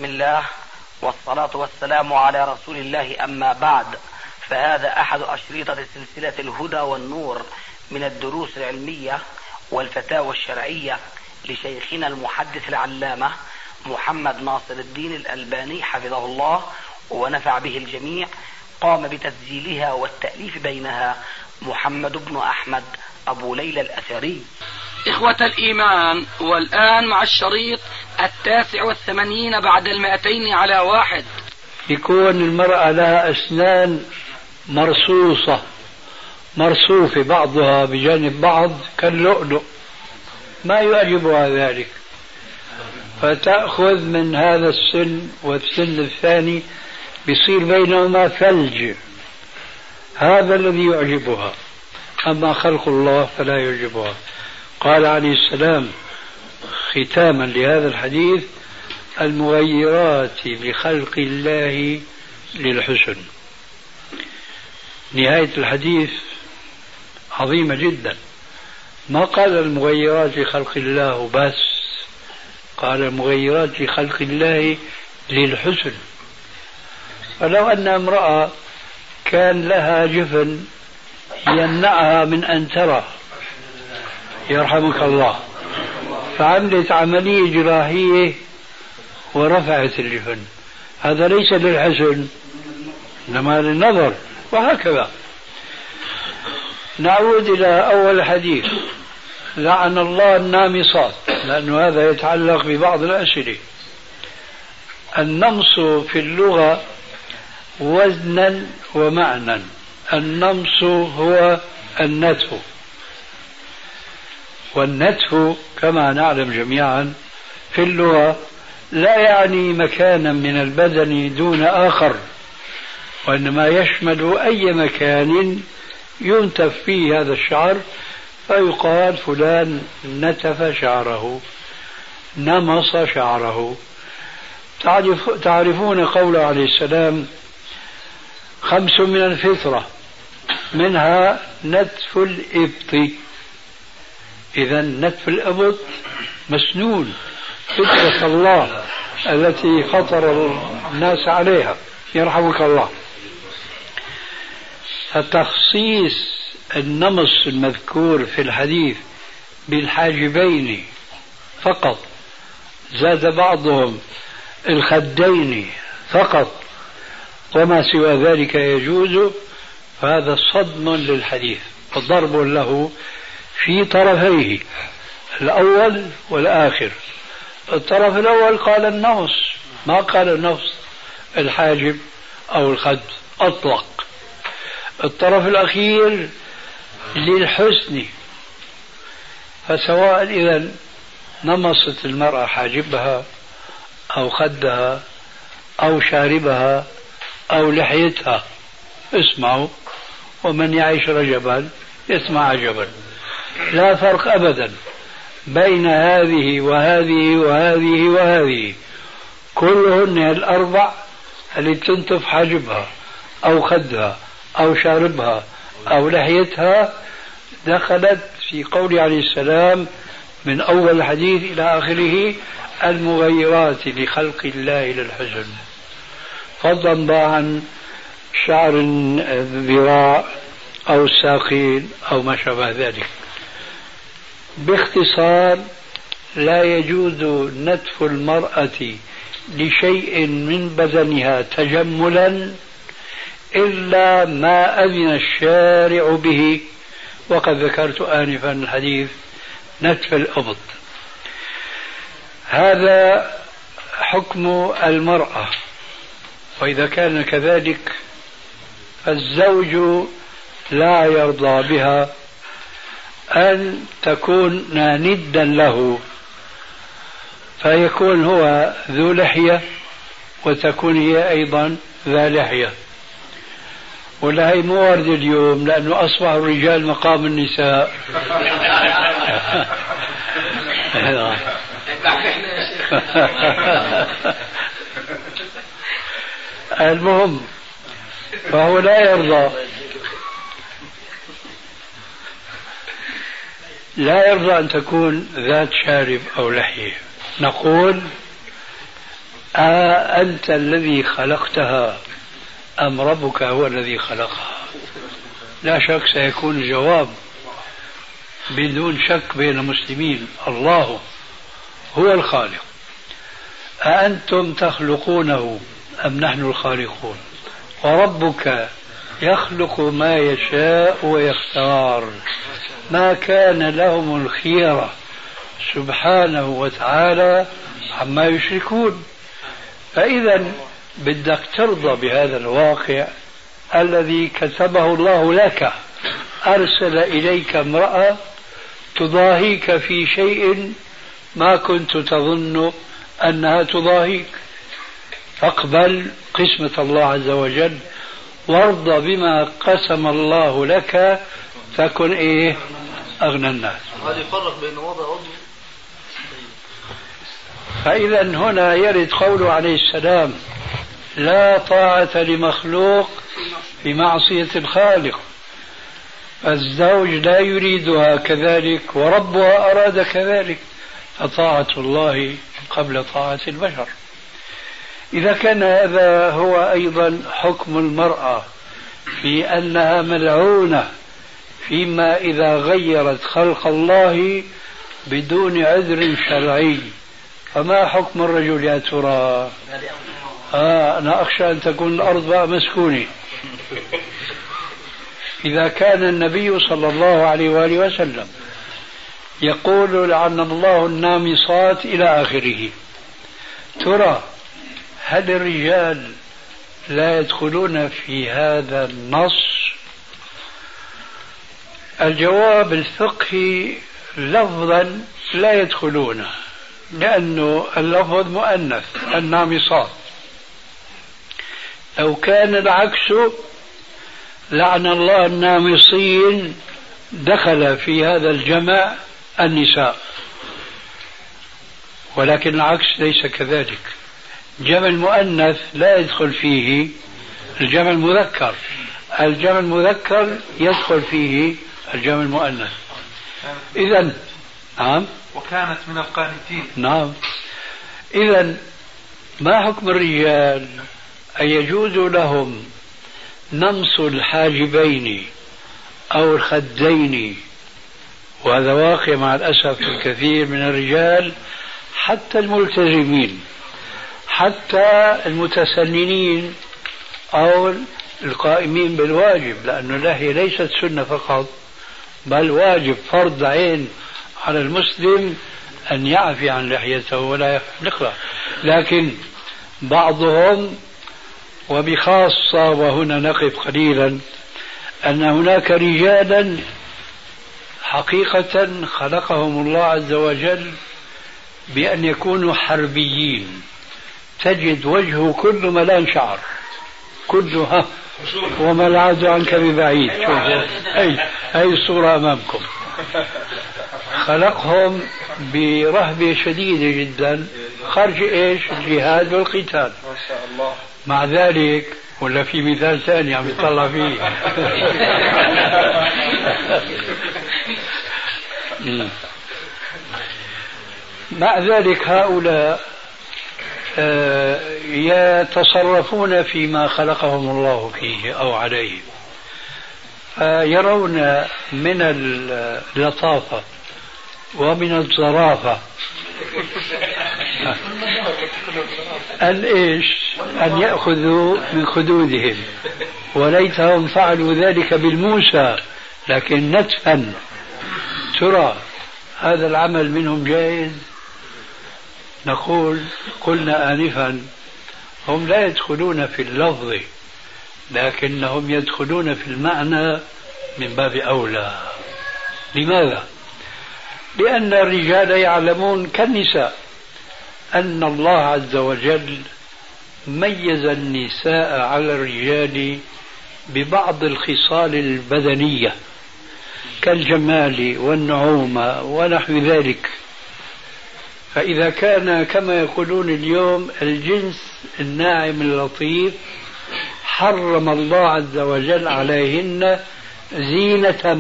بسم الله والصلاة والسلام على رسول الله، أما بعد، فهذا أحد أشريطة سلسلة الهدى والنور من الدروس العلمية والفتاوى الشرعية لشيخنا المحدث العلامة محمد ناصر الدين الألباني حفظه الله ونفع به الجميع. قام بتسجيلها والتأليف بينها محمد بن أحمد أبو ليلى الأثري. إخوة الإيمان، والآن مع الشريط 89 بعد 200 على 1. يكون المرأة لها أسنان مرصوفة بعضها بجانب بعض كاللؤلؤ، ما يعجبها ذلك، فتأخذ من هذا السن والسن الثاني بيصير بينهما ثلج، هذا الذي يعجبها، أما خلق الله فلا يعجبها. قال عليه السلام ختاما لهذا الحديث: المغيرات لخلق الله للحسن. نهاية الحديث عظيمة جدا، ما قال المغيرات لخلق الله بس، قال المغيرات لخلق الله للحسن. فلو أن امرأة كان لها جفن يمنعها من أن ترى، يرحمك الله، فعملت عملية جراحية ورفعت الجفن، هذا ليس للحسن إنما للنظر، وهكذا. نعود إلى أول حديث: لعن الله النامصات، لأن هذا يتعلق ببعض الأسئلة. النمص في اللغة وزنا ومعنى. النمص هو النتف، والنتف كما نعلم جميعا في اللغة لا يعني مكانا من البدن دون آخر، وإنما يشمل أي مكان ينتف فيه هذا الشعر، فيقال فلان نتف شعره، نمص شعره. تعرفون قوله عليه السلام: 5 من الفطرة، منها نتف الإبط. إذا نتف الإبط مسنون، فطرة الله التي فطر الناس عليها، يرحمك الله. فتخصيص النمص المذكور في الحديث بالحاجبين فقط، زاد بعضهم الخدين فقط، وما سوى ذلك يجوز، فهذا صدم للحديث وضرب له في طرفيه الأول والآخر. الطرف الأول قال النمص، ما قال النفس الحاجب أو الخد، أطلق. الطرف الأخير للحسن، فسواء إذا نمصت المرأة حاجبها أو خدها أو شاربها أو لحيتها، اسمعوا، ومن يعيش رجبا يسمع عجبا، لا فرق أبدا بين هذه وهذه وهذه وهذه، كلهن الأربع اللي تنتف حاجبها أو خدها أو شاربها أو لحيتها دخلت في قول عليه السلام من أول الحديث إلى آخره: المغيرات لخلق الله للحسن، فضلا عن شعر الذراع أو الساقين أو ما شابه ذلك. باختصار، لا يجوز نتف المرأة لشيء من بدنها تجملا إلا ما أذن الشارع به، وقد ذكرت آنفا الحديث نتف الإبط. هذا حكم المرأة، وإذا كان كذلك فالزوج لا يرضى بها أن تكون ندا له، فيكون هو ذو لحية وتكون هي أيضا ذا لحية. ولا هي مو ورد اليوم، لأنه أصبح الرجال مقام النساء. المهم، فهو لا يرضى أن تكون ذات شارب أو لحية. نقول أنت الذي خلقتها أم ربك هو الذي خلقها؟ لا شك سيكون الجواب بدون شك بين المسلمين: الله هو الخالق. أأنتم تخلقونه أم نحن الخالقون؟ وربك يخلق ما يشاء ويختار، ما كان لهم الخيرة سبحانه وتعالى عما يشركون. فإذا بدك ترضى بهذا الواقع الذي كتبه الله لك. أرسل إليك امرأة تضاهيك في شيء ما كنت تظن أنها تضاهيك، فاقبل قسمة الله عز وجل وارضى بما قسم الله لك تكن أغنى الناس. هذا يفرق بين وضع عضو. فإذا هنا يرد قوله عليه السلام: لا طاعة لمخلوق في معصية الخالق. الزوج لا يريدها كذلك وربها أراد كذلك، فطاعة الله قبل طاعة البشر. إذا كان هذا هو أيضا حكم المرأة في أنها ملعونة فيما إذا غيرت خلق الله بدون عذر شرعي، فما حكم الرجل يا ترى؟ أنا أخشى أن تكون الأرض بقى مسكونة. إذا كان النبي صلى الله عليه وآله وسلم يقول: لعن الله النامصات إلى آخره، ترى هل الرجال لا يدخلون في هذا النص؟ الجواب الفقهي: لفظا لا يدخلون، لأنه اللفظ مؤنث النامصات. لو كان العكس لعن الله النامصين دخل في هذا الجمع النساء، ولكن العكس ليس كذلك. جمع المؤنث لا يدخل فيه الجمع المذكر، الجمع المذكر يدخل فيه الجمع المؤنث. إذن نعم، وكانت من القانتين. نعم. إذن ما حكم الرجال؟ أن يجوز لهم نمص الحاجبين أو الخدين، وهذا واقع مع الأسف الكثير من الرجال، حتى الملتزمين، حتى المتسننين أو القائمين بالواجب، لأن اللحية ليست سنة فقط بل واجب فرض عين على المسلم أن يعفي عن لحيته ولا يحلقها. لكن بعضهم وبخاصة، وهنا نقف قليلا، أن هناك رجالا حقيقة خلقهم الله عز وجل بأن يكونوا حربيين، تجد وجهه كله ملان شعر، كله وما العاد عنك ببعيد. أي الصورة أمامكم. خلقهم برهبة شديدة جدا خارج الجهاد والقتال. مع ذلك ولا في مثال ثاني عم يطلع فيه مع ذلك هؤلاء يتصرفون فيما خلقهم الله فيه أو عليه، يرون من اللطافة ومن الظرافة أن يأخذوا من خدودهم، وليتهم فعلوا ذلك بالموسى لكن نتفا. ترى هذا العمل منهم جائز؟ نقول قلنا آنفا هم لا يدخلون في اللفظ لكنهم يدخلون في المعنى من باب أولى. لماذا؟ لأن الرجال يعلمون كالنساء أن الله عز وجل ميز النساء على الرجال ببعض الخصال البدنية كالجمال والنعومة ونحو ذلك. فإذا كان كما يقولون اليوم الجنس الناعم اللطيف، حرم الله عز وجل عليهن زينة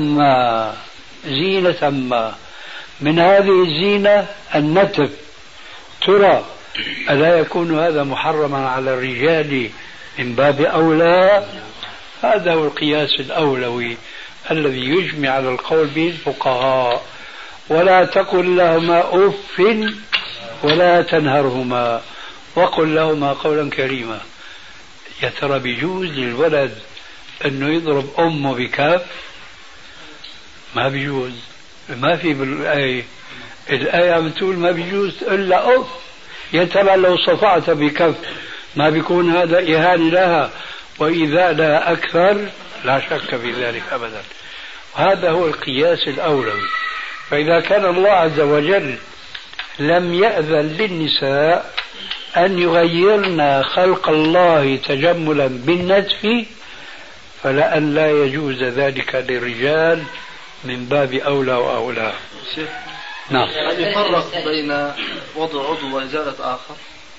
ما من هذه الزينة النتف. ترى ألا يكون هذا محرما على الرجال من باب أولى؟ هذا هو القياس الأولوي الذي يجمع على القول به الفقهاء. ولا تقل لهما أف ولا تنهرهما وقل لهما قولا كريما. يا ترى بيجوز للولد أنه يضرب أمه بكف؟ ما بيجوز. ما في بالآية، الآية عم تقول ما بيجوز إلا أف. يا ترى لو صفعت بكف ما بيكون هذا إهانة لها وإذا لا أكثر؟ لا شك في ذلك أبدا. هذا هو القياس الأولوي. فإذا كان الله عز وجل لم يأذن للنساء أن يغيرن خلق الله تجملا بالنتف، فلأن لا يجوز ذلك للرجال من باب أولى وأولى. نعم. هل يفرق بين وضع عضو وإزالة آخر؟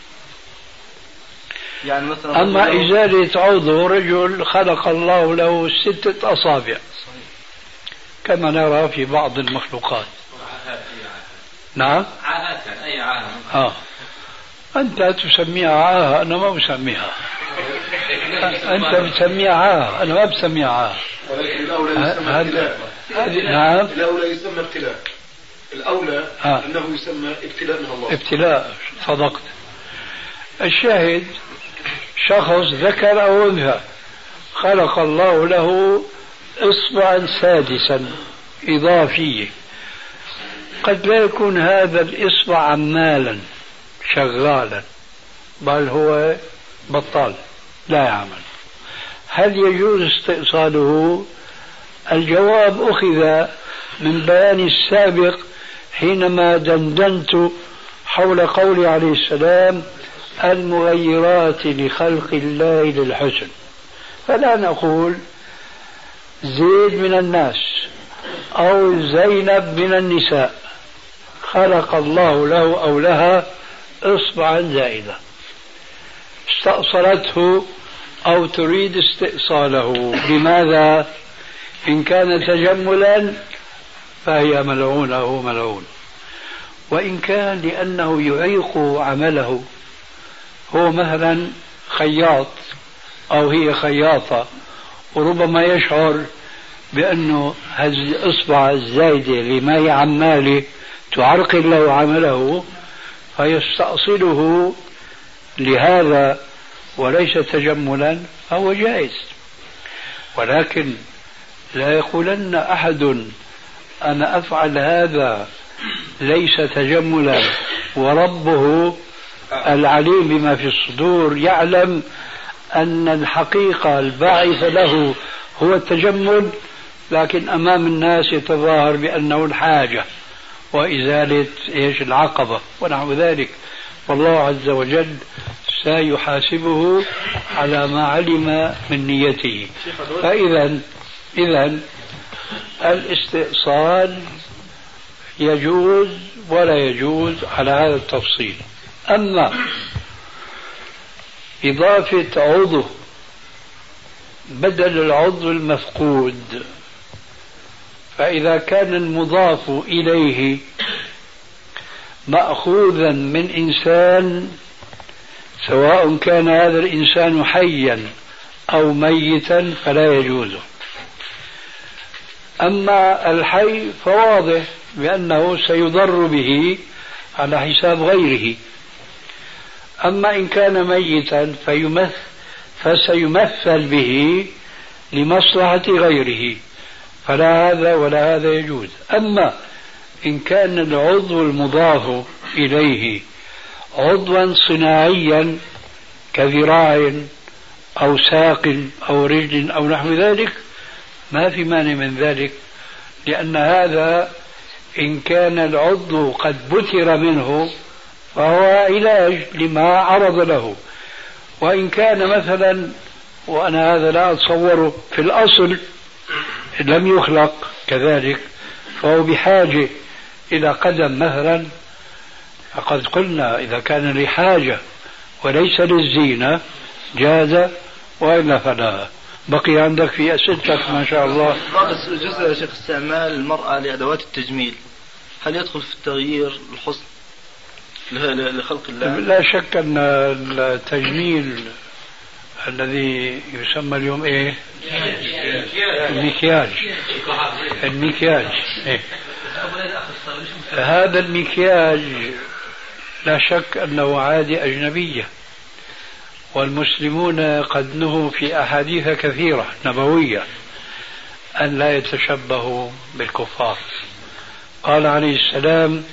يعني مثلا أما إزالة عضو، رجل خلق الله له 6 أصابع كما نرى في بعض المخلوقات. نعم. عاهات يعني أي عاهة. أنت تسميها عاهة، أنا ما بسميها. أنت بتسميها عاهة، أنا ما بسميها عاهة. ولكن الأولى يسمى ابتلاء. نعم. الأولى يسمى ابتلاء. الأولى أنه يسمى ابتلاء من الله. ابتلاء، صدقت. الشاهد شخص ذكر أو أنثى خلق الله له إصبعا سادسا إضافيا، قد لا يكون هذا الإصبع عمالا شغالا، بل هو بطال لا يعمل. هل يجوز استئصاله؟ الجواب أخذ من بيان السابق حينما دندنت حول قول عليه السلام المغيرات لخلق الله للحسن. فلا نقول زيد من الناس أو زينب من النساء خلق الله له أو لها إصبعا زائدة استأصلته أو تريد استئصاله. لماذا؟ إن كان تجملا فهي ملعونة وملعون، وإن كان لأنه يعيق عمله، هو مثلا خياط أو هي خياطة وربما يشعر بأنه هذه الإصبع الزايدة لما هي عماله تعرقل له عمله فيستأصله لهذا وليس تجملا، فهو جائز. ولكن لا يقولن أحد أنا أفعل هذا ليس تجملا وربه العليم بما في الصدور يعلم أن الحقيقة الباعثة له هو التجمل، لكن أمام الناس يتظاهر بأنه الحاجة وإزالة العقبة ونحو ذلك. والله عز وجل سيحاسبه على ما علم من نيته. فإذا الاستئصال يجوز ولا يجوز على هذا التفصيل. أما إضافة عضو بدل العضو المفقود، فإذا كان المضاف إليه مأخوذا من إنسان سواء كان هذا الإنسان حيا أو ميتا فلا يجوز. أما الحي فواضح بأنه سيضر به على حساب غيره. أما إن كان ميتا فسيمثل به لمصلحة غيره، فلا هذا ولا هذا يجوز. أما إن كان العضو المضاف إليه عضوا صناعيا كذراع أو ساق أو رجل أو نحو ذلك ما في مانع من ذلك، لأن هذا إن كان العضو قد بتر منه فهو علاج لما عرض له. وإن كان مثلا، وأنا هذا لا أتصوره في الأصل لم يخلق كذلك، فهو بحاجة إلى قدم مثلا، فقد قلنا إذا كان لحاجة وليس للزينة جاز، وإلا فلا. بقي عندك في أسئلتك ما شاء الله. جزء يا شيخ استعمال المرأة لأدوات التجميل، هل يدخل في التغيير الحسن لخلق الله. لا شك أن التجميل الذي يسمى اليوم إيه؟ المكياج. إيه؟ هذا المكياج لا شك أنه عادة أجنبية، والمسلمون قد نهوا في أحاديث كثيرة نبوية أن لا يتشبهوا بالكفار. قال عليه السلام: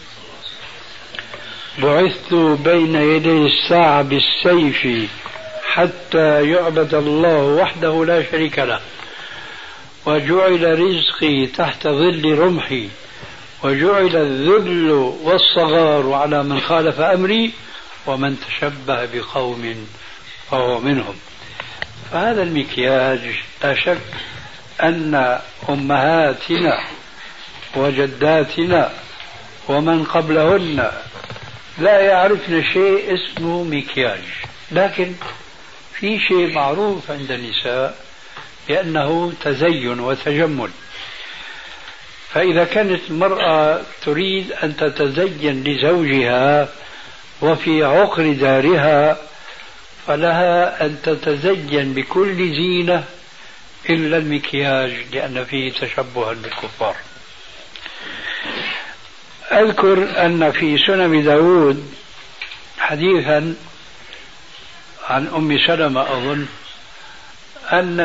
بعثت بين يدي الساعة بالسيف حتى يعبد الله وحده لا شريك له، وجعل رزقي تحت ظل رمحي، وجعل الذل والصغار على من خالف أمري، ومن تشبه بقوم فهو منهم. فهذا المكياج لا شك أن أمهاتنا وجداتنا ومن قبلهن لا يعرفن شيء اسمه مكياج، لكن في شيء معروف عند النساء بأنه تزين وتجمل. فإذا كانت المرأة تريد أن تتزين لزوجها وفي عقر دارها، فلها أن تتزين بكل زينة إلا المكياج، لأن فيه تشبها بالكفار. أذكر أن في سنن داود حديثا عن أم سلمة أظن أن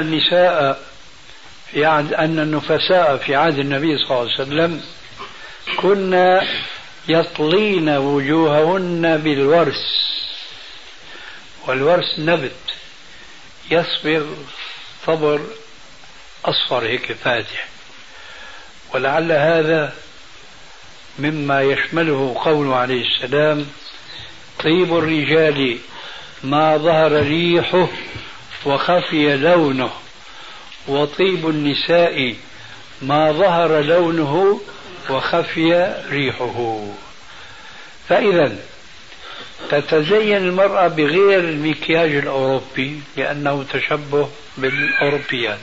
النفساء في عهد النبي صلى الله عليه وسلم كنا يطلين وجوههن بالورس، والورس نبت يصبغ صبر أصفر هيك فاتح، ولعل هذا مما يشمله قوله عليه السلام: طيب الرجال ما ظهر ريحه وخفي لونه، وطيب النساء ما ظهر لونه وخفي ريحه. فإذا تتزين المرأة بغير المكياج الأوروبي لأنه تشبه بالأوروبيات،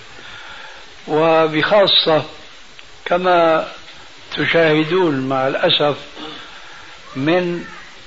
وبخاصة كما تشاهدون مع الأسف من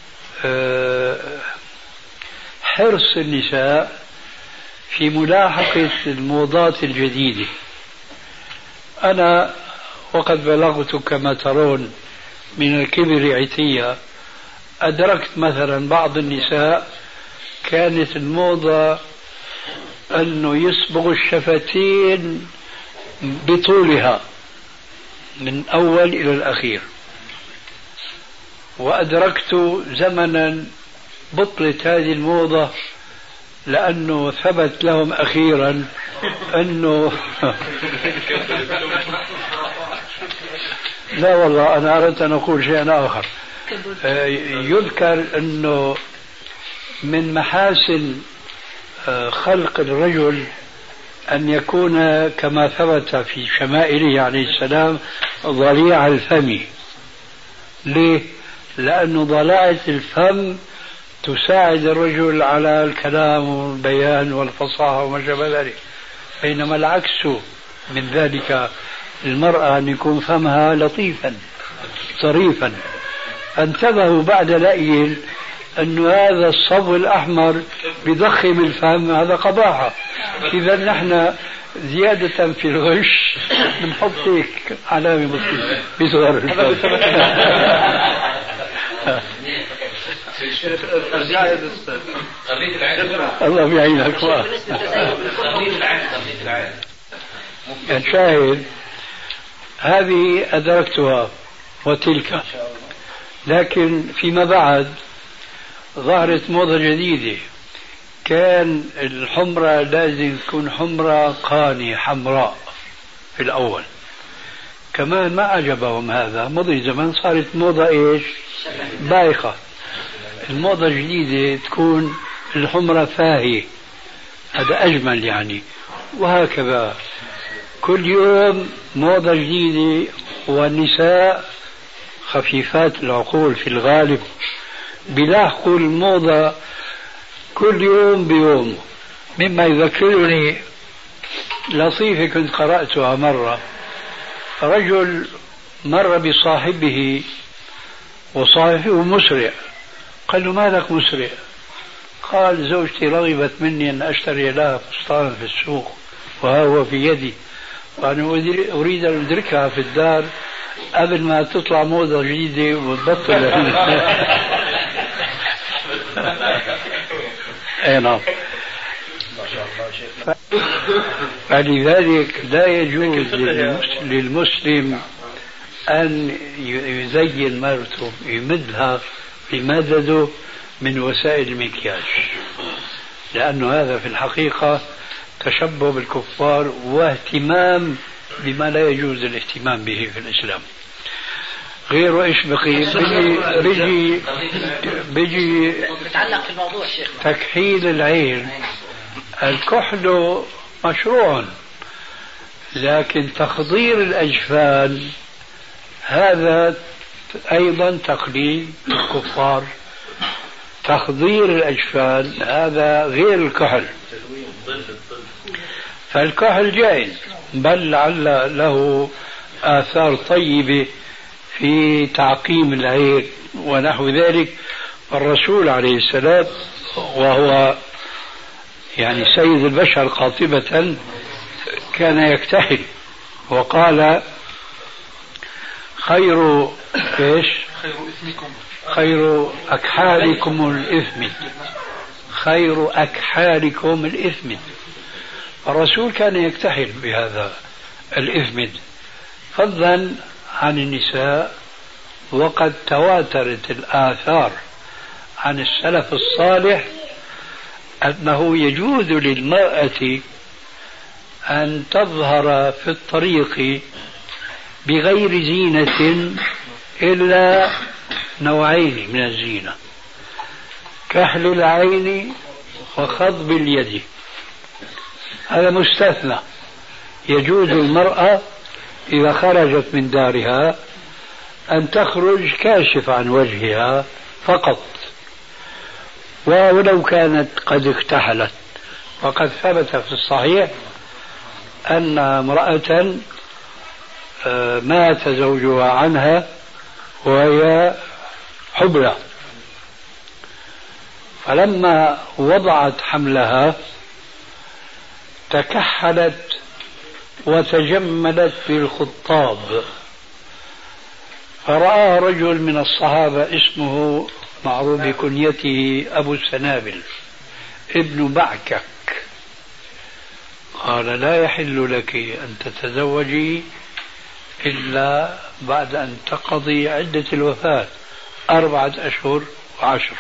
حرص النساء في ملاحقة الموضات الجديدة. أنا وقد بلغت كما ترون من الكبر عتية، أدركت مثلا بعض النساء كانت الموضة أنه يصبغ الشفتين بطولها من أول إلى الأخير، وأدركت زمنا بطلت هذه الموضة لأنه ثبت لهم أخيرا أنه لا والله أنا أردت أن أقول شيئا آخر. يذكر أنه من محاسن خلق الرجل أن يكون كما ثبت في شمائله عليه السلام ضليع الفم. ليه؟ لأنه ضلاعة الفم تساعد الرجل على الكلام والبيان والفصاحة وما شابه ذلك، بينما العكس من ذلك المرأة أن يكون فمها لطيفا طريفا. فانتبهوا بعد لأيل أن هذا الصبغ الأحمر بضخم الفم، هذا قباحة. إذا نحن زيادة في الغش بنحط هيك علامة بسيطة بصغر الفم. الله يعينك. الشاهد هذه أدركتها وتلك، لكن فيما بعد ظهرت موضة جديدة. كان الحمرة لازم تكون حمرة قانية حمراء في الأول، كمان ما عجبهم هذا. مضي زمان صارت موضة إيش؟ بايخة. الموضة الجديدة تكون الحمرة فاهية، هذا أجمل يعني. وهكذا كل يوم موضة جديدة، والنساء خفيفات العقول في الغالب بيلاحقوا الموضة كل يوم بيوم. مما يذكرني لطيفة كنت قرأتها مرة. رجل مر بصاحبه وصاحبه مسرع، قال له مالك مسرع؟ قال زوجتي رغبت مني أن أشتري لها فستانا في السوق وها هو في يدي، وأنا أريد أن أدركها في الدار قبل ما تطلع موضة جديدة وتبطل. أي نعم. فلذلك لا يجوز للمسلم أن يزين مرته يمدها بمدده من وسائل المكياج، لأنه هذا في الحقيقة تشبه بالكفار واهتمام بما لا يجوز الاهتمام به في الإسلام. غير إيش بقي بيجي في الموضوع شيخ. تكحيل العين. الكحل مشروع، لكن تخضير الأجفان هذا أيضا تقليد الكفار. تخضير الأجفان هذا غير الكحل. فالكحل جائز، بل لعل له آثار طيبة في تعقيم العين ونحو ذلك. الرسول عليه السلام وهو يعني سيد البشر قاطبة كان يكتحل، وقال خير أكحالكم الإثم، خير أكحالكم الإثم. الرسول كان يكتحل بهذا الإثم فضلا عن النساء. وقد تواترت الآثار عن السلف الصالح أنه يجوز للمرأة أن تظهر في الطريق بغير زينة إلا نوعين من الزينة: كحل العين وخضب اليد. هذا مستثنى. يجوز المرأة إذا خرجت من دارها أن تخرج كاشف عن وجهها فقط، ولو كانت قد اكتحلت. وقد ثبت في الصحيح أن امرأة مات زوجها عنها وهي حبلى، فلما وضعت حملها تكحلت وتجملت بالخطاب، فرآها رجل من الصحابة اسمه معروف بكنيته أبو السنابل ابن بعكك، قال لا يحل لك أن تتزوجي إلا بعد أن تقضي عدة الوفاة 4 أشهر و10.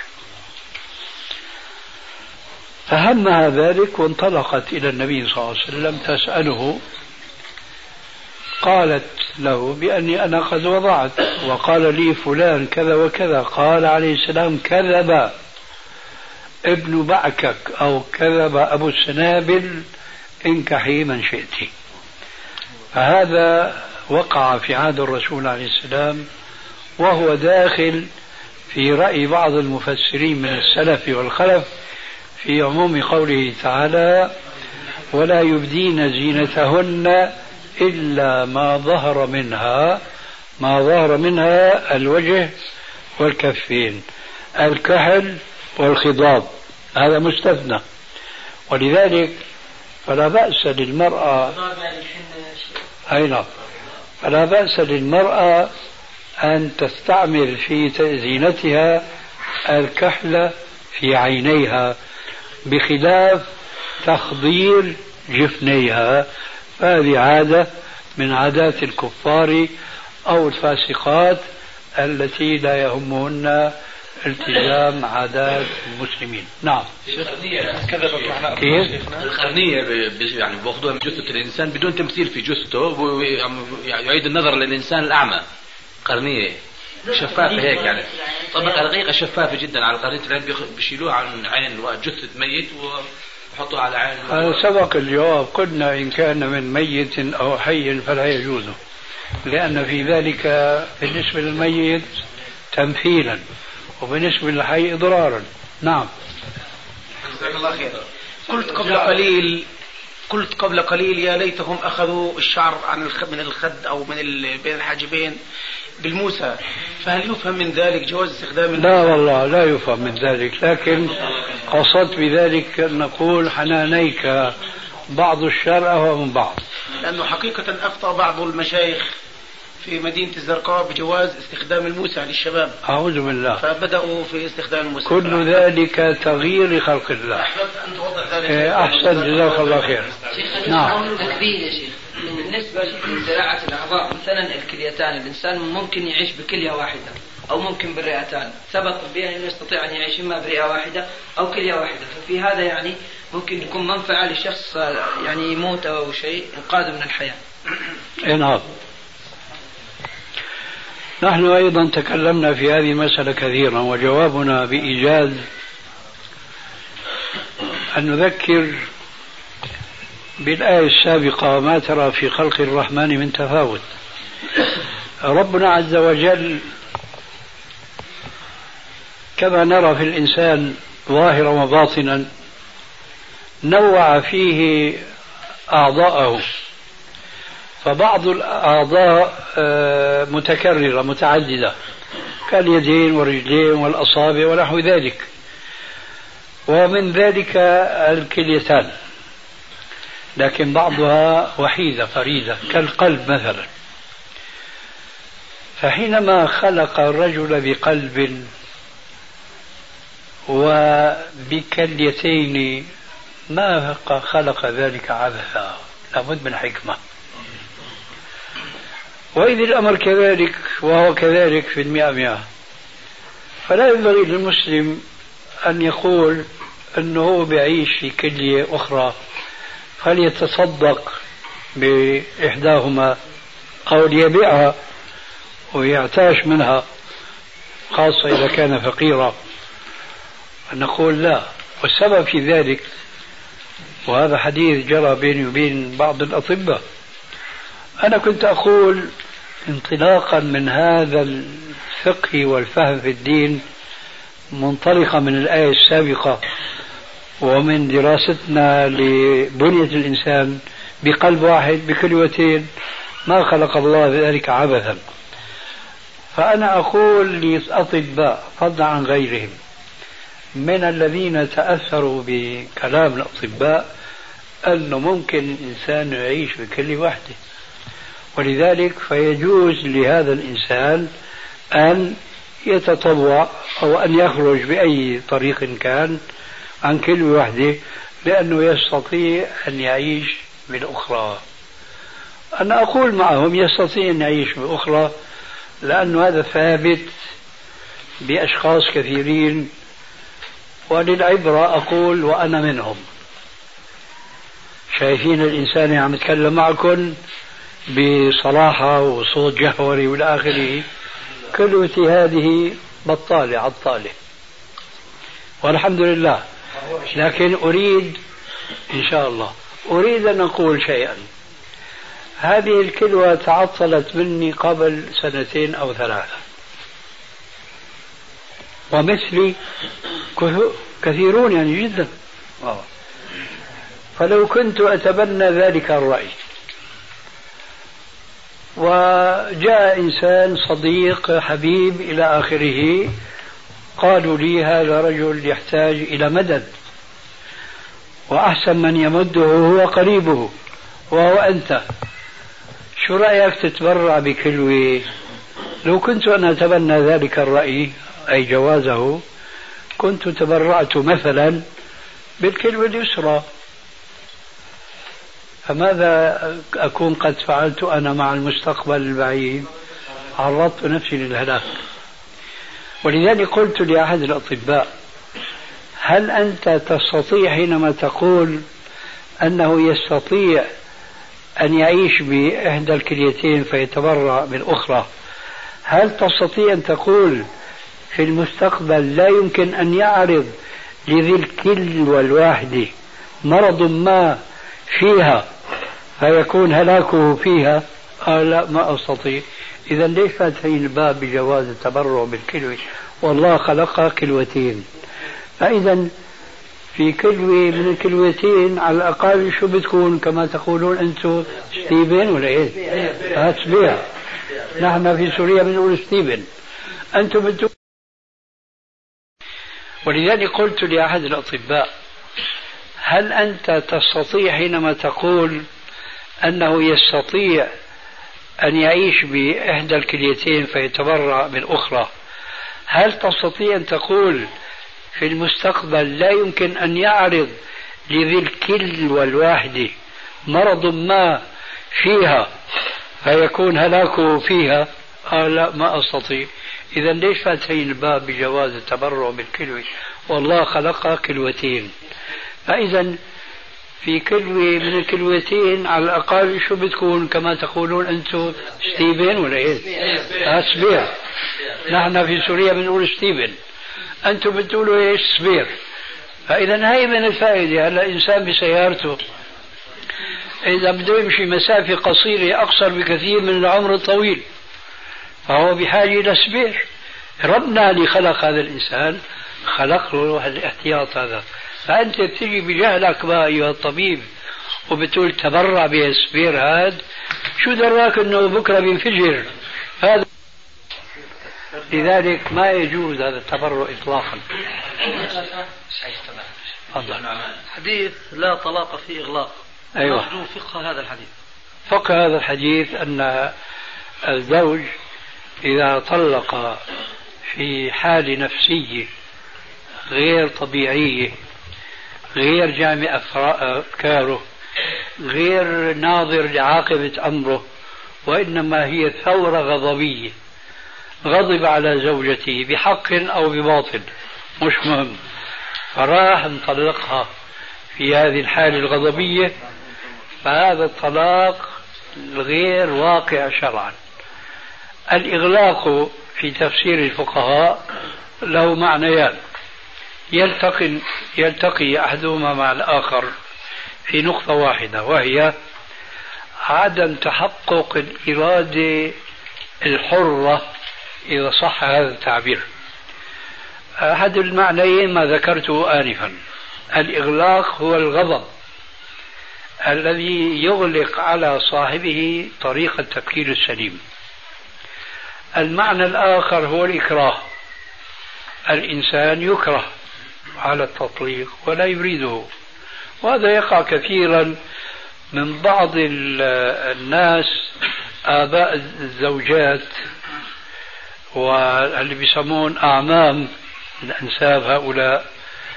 فهمها ذلك وانطلقت إلى النبي صلى الله عليه وسلم تسأله. قالت له بأني أنا قد وضعت وقال لي فلان كذا وكذا. قال عليه السلام كذب ابن بعكك أو كذب أبو السنابل، انكحي من شئت. فهذا وقع في عهد الرسول عليه السلام، وهو داخل في رأي بعض المفسرين من السلف والخلف في عموم قوله تعالى ولا يبدين زينتهن إلا ما ظهر منها الوجه والكفين، الكحل والخضاب، هذا مستثنى. ولذلك فلا بأس للمرأة أن تستعمل في زينتها الكحل في عينيها بخلاف تخضير جفنيها، فهذه عادة من عادات الكفار أو الفاسقات التي لا يهمهن التزام عادات المسلمين. نعم. القرنية يعني بأخذوها من جثة الإنسان بدون تمثيل في جثته ويعيد النظر للإنسان الأعمى. قرنية شفافة هيك يعني طبقة رقيقة شفافة جدا على قرنية العين، بيشيلوها عن عين جثة ميت وحطوها على عين. هذا سبق الجواب، قلنا إن كان من ميت أو حي فلا يجوز، لأن في ذلك بالنسبة للميت تمثيلا وبالنسبة للحي إضرارا. نعم. قلت قبل قليل قلت قبل قليل يا ليتهم أخذوا الشعر من الخد أو من بين الحاجبين بالموسى، فهل يفهم من ذلك جواز استخدام لا والله لا يفهم من ذلك، لكن قصدت بذلك أن نقول حنانيك بعض الشرع أهو من بعض. لأنه حقيقة أفتى بعض المشايخ في مدينة الزرقاء بجواز استخدام الموسى للشباب. أعوذ بالله. فبدأوا في استخدام الموسى. كل ذلك تغيير خلق الله. أحببت أن توضح ذلك. أحسن، جزاك الله خير. نعم. تكبير يا شيخ. بالنسبة لزراعة الأعضاء مثلا الكليتان، الإنسان ممكن يعيش بكلية واحدة أو ممكن بالرئتان، ثبت طبيا أنه يستطيع أن يعيش إما برئة واحدة أو كلية واحدة، ففي هذا يعني ممكن يكون منفعة لشخص يعني يموت أو شيء ينقذ من الحياة. نعم. نحن أيضا تكلمنا في هذه المسألة كثيرا، وجوابنا بإيجاز أن نذكر بالآية السابقة ما ترى في خلق الرحمن من تفاوت. ربنا عز وجل كما نرى في الإنسان ظاهرا وباطنا نوع فيه أعضاءه، فبعض الأعضاء متكررة متعددة كاليدين والرجلين والأصابع ونحو ذلك، ومن ذلك الكليتان، لكن بعضها وحيدة فريدة كالقلب مثلا. فحينما خلق الرجل بقلب وبكليتين ما خلق ذلك عبثا، لابد من حكمة. وإذ الأمر كذلك وهو كذلك في 100، فلا ينبغي للمسلم أن يقول أنه بيعيش في كلية أخرى فليتصدق بإحداهما أو ليبيعها ويعتاش منها، خاصة إذا كان فقيرا. نقول لا، والسبب في ذلك، وهذا حديث جرى بيني وبين بعض الأطباء، أنا كنت أقول انطلاقا من هذا الفقه والفهم في الدين، منطلقا من الآية السابقة ومن دراستنا لبنية الإنسان بقلب واحد بكلوتين، ما خلق الله ذلك عبثا. فأنا أقول للأطباء فضلا عن غيرهم من الذين تأثروا بكلام الأطباء أنه ممكن الإنسان يعيش بكلية واحدة، ولذلك فيجوز لهذا الإنسان أن يتطوع أو أن يخرج بأي طريق كان عن كلمة واحدة، لأنه يستطيع أن يعيش بالأخرى. أنا أقول معهم يستطيع أن يعيش بالأخرى، لأن هذا ثابت بأشخاص كثيرين، وللعبرة أقول وأنا منهم. شايفين الإنسان عم يتكلم معكم بصراحة وصوت جهوري والى آخره، كلوتي هذه بطالة عطالة والحمد لله. لكن أريد إن شاء الله أن أقول شيئا. هذه الكلوة تعطلت مني قبل 2 أو 3، ومثلي كثيرون يعني جدا. فلو كنت أتبنى ذلك الرأي وجاء إنسان صديق حبيب إلى آخره قالوا لي هذا رجل يحتاج إلى مدد، وأحسن من يمده هو قريبه وهو أنت، شو رأيك تتبرع بكلوة؟ لو كنت أنا أتبنى ذلك الرأي أي جوازه كنت تبرعت مثلا بالكلوة اليسرى. فماذا أكون قد فعلت أنا مع المستقبل البعيد؟ عرضت نفسي للهلاك. ولذلك قلت لأحد الأطباء هل أنت تستطيع حينما تقول أنه يستطيع أن يعيش بإحدى الكليتين فيتبرع بالأخرى، هل تستطيع أن تقول في المستقبل لا يمكن أن يعرض لذي الكلوة الواحدة مرض ما فيها فيكون هلاكه فيها؟ لا، ما أستطيع. إذا ليش فاتحين الباب بجواز التبرع بالكلوة؟ والله خلقها كلوتين. فإذا في كلوة من الكلوتين على الأقل شو بتكون كما تقولون أنتم ستيفن ولا إيه؟ سبيع. نحن في سوريا بنقول ستيفن، أنتم بتقول. ولذلك قلت لأحد الأطباء: هل أنت تستطيع حينما تقول أنه يستطيع أن يعيش بإحدى الكليتين فيتبرع بالأخرى، هل تستطيع أن تقول في المستقبل لا يمكن أن يعرض لذي الكلوة الواحدة مرض ما فيها فيكون هلاكه فيها؟ لا، ما أستطيع. إذا ليش فاتحين الباب بجواز التبرع بالكلوة؟ والله خلقها كلوتين، فإذا في كلوة من الكلوتين على الأقل شو بتكون كما تقولون أنتم ستيفن ولا إيه؟ سبير. نحن في سوريا بنقول ستيفن، أنتم بتقولوا إيش؟ سبير. فإذا هاي من الفائدة. هلا إنسان بسيارته إذا بده يمشي مسافة قصيرة أقصر بكثير من العمر الطويل فهو بحاجة إلى سبير. ربنا اللي خلق هذا الإنسان خلق له الاحتياط هذا، فأنت بتجي بجهلك بقى أيها الطبيب وبتقول تبرع بالسبير هذا، شو دراك أنه بكرة بينفجر هذا؟ لذلك ما يجوز هذا التبرع إطلاقا. حديث لا طلاق في إغلاق. أيوة. نرجو فقه هذا الحديث. فقه هذا الحديث أن الزوج إذا طلق في حال نفسية غير طبيعية، غير جامع أفكاره، غير ناظر لعاقبة أمره، وإنما هي ثورة غضبية، غضب على زوجته بحق أو بباطل مش مهم، فراح نطلقها في هذه الحالة الغضبية، فهذا الطلاق غير واقع شرعا. الإغلاق في تفسير الفقهاء له معنيان يلتقي أحدهما مع الآخر في نقطة واحدة، وهي عدم تحقق الإرادة الحرة إذا صح هذا التعبير. أحد المعنيين ما ذكرته آنفا، الإغلاق هو الغضب الذي يغلق على صاحبه طريق التفكير السليم. المعنى الآخر هو الإكراه، الإنسان يكره على التطليق ولا يريده، وهذا يقع كثيرا من بعض الناس آباء الزوجات واللي بيسمون أعمام الأنساب، هؤلاء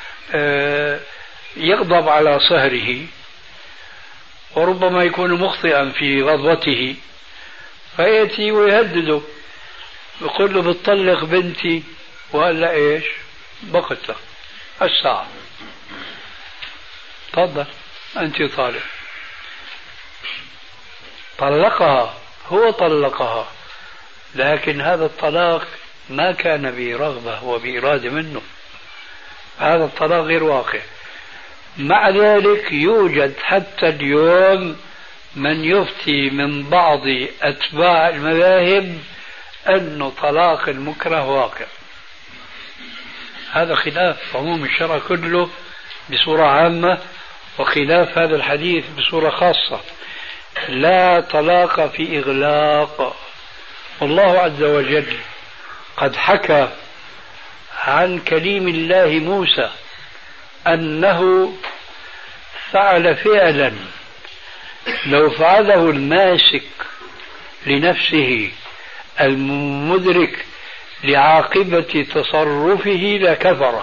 يغضب على صهره وربما يكون مخطئا في غضبته، فيأتي ويهدده يقول له بتطلق بنتي، وهلا ايش بقتها الساعة، تفضل أنت طالق. طلقها، هو طلقها، لكن هذا الطلاق ما كان برغبة وبإرادة منه، هذا الطلاق غير واقع. مع ذلك يوجد حتى اليوم من يفتي من بعض أتباع المذاهب أن طلاق المكره واقع. هذا خلاف عموم الشرع كله بصورة عامة، وخلاف هذا الحديث بصورة خاصة. لا طلاق في إغلاق. والله عز وجل قد حكى عن كليم الله موسى أنه فعل فعلا لو فعله الماسك لنفسه المدرك لعاقبة تصرفه لكفر،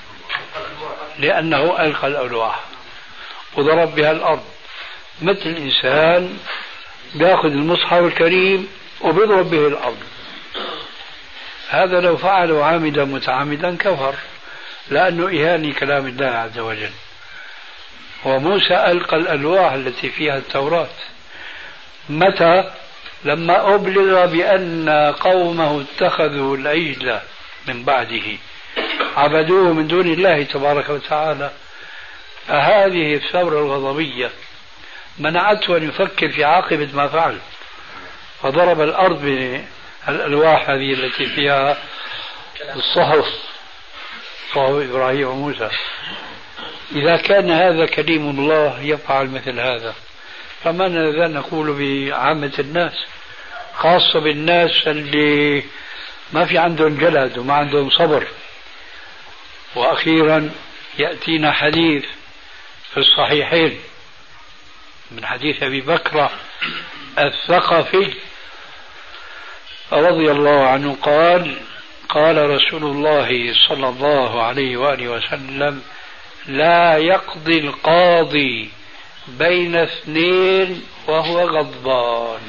لأنه ألقى الألواح وضرب بها الأرض، مثل الإنسان بياخذ المصحف الكريم وبيضرب به الأرض. هذا لو فعله عامدا متعمدا كفر، لأنه إهانة كلام الله عز وجل. وموسى ألقى الألواح التي فيها التوراة متى؟ لما أبلغ بأن قومه اتخذوا العجل من بعده عبدوه من دون الله تبارك وتعالى. فهذه الثورة الغضبية منعته أن يفكر في عاقبة ما فعل، فضرب الأرض بالألواح هذه التي فيها الصحف، صحف إبراهيم وموسى. إذا كان هذا كريم الله يفعل مثل هذا، فماذا نقول بعامة الناس، خاصة بالناس اللي ما في عندهم جلد وما عندهم صبر. وأخيرا يأتينا حديث في الصحيحين من حديث أبي بكر الثقفي رضي الله عنه قال: قال رسول الله صلى الله عليه وآله وسلم: لا يقضي القاضي بين اثنين وهو غضبان.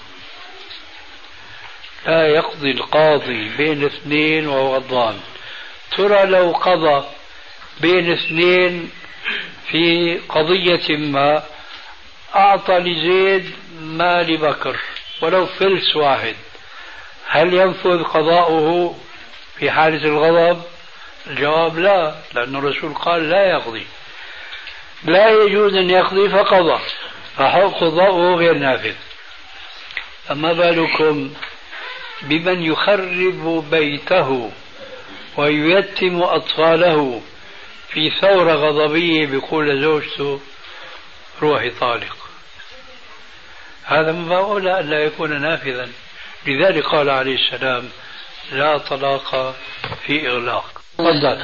لا يقضي القاضي بين اثنين وهو غضبان. ترى لو قضى بين اثنين في قضية ما، أعطى لزيد ما لبكر ولو فلس واحد، هل ينفذ قضاؤه في حالة الغضب؟ الجواب لا، لأن الرسول قال لا يقضي، لا يجوز أن يقضي فقضى، فقضاؤه غير نافذ. أما بالكم بمن يخرب بيته وييتم أطفاله في ثورة غضبية بيقول لزوجته روحي طالق؟ هذا من باب أولى أن لا يكون نافذا. لذلك قال عليه السلام: لا طلاق في إغلاق. تفضل.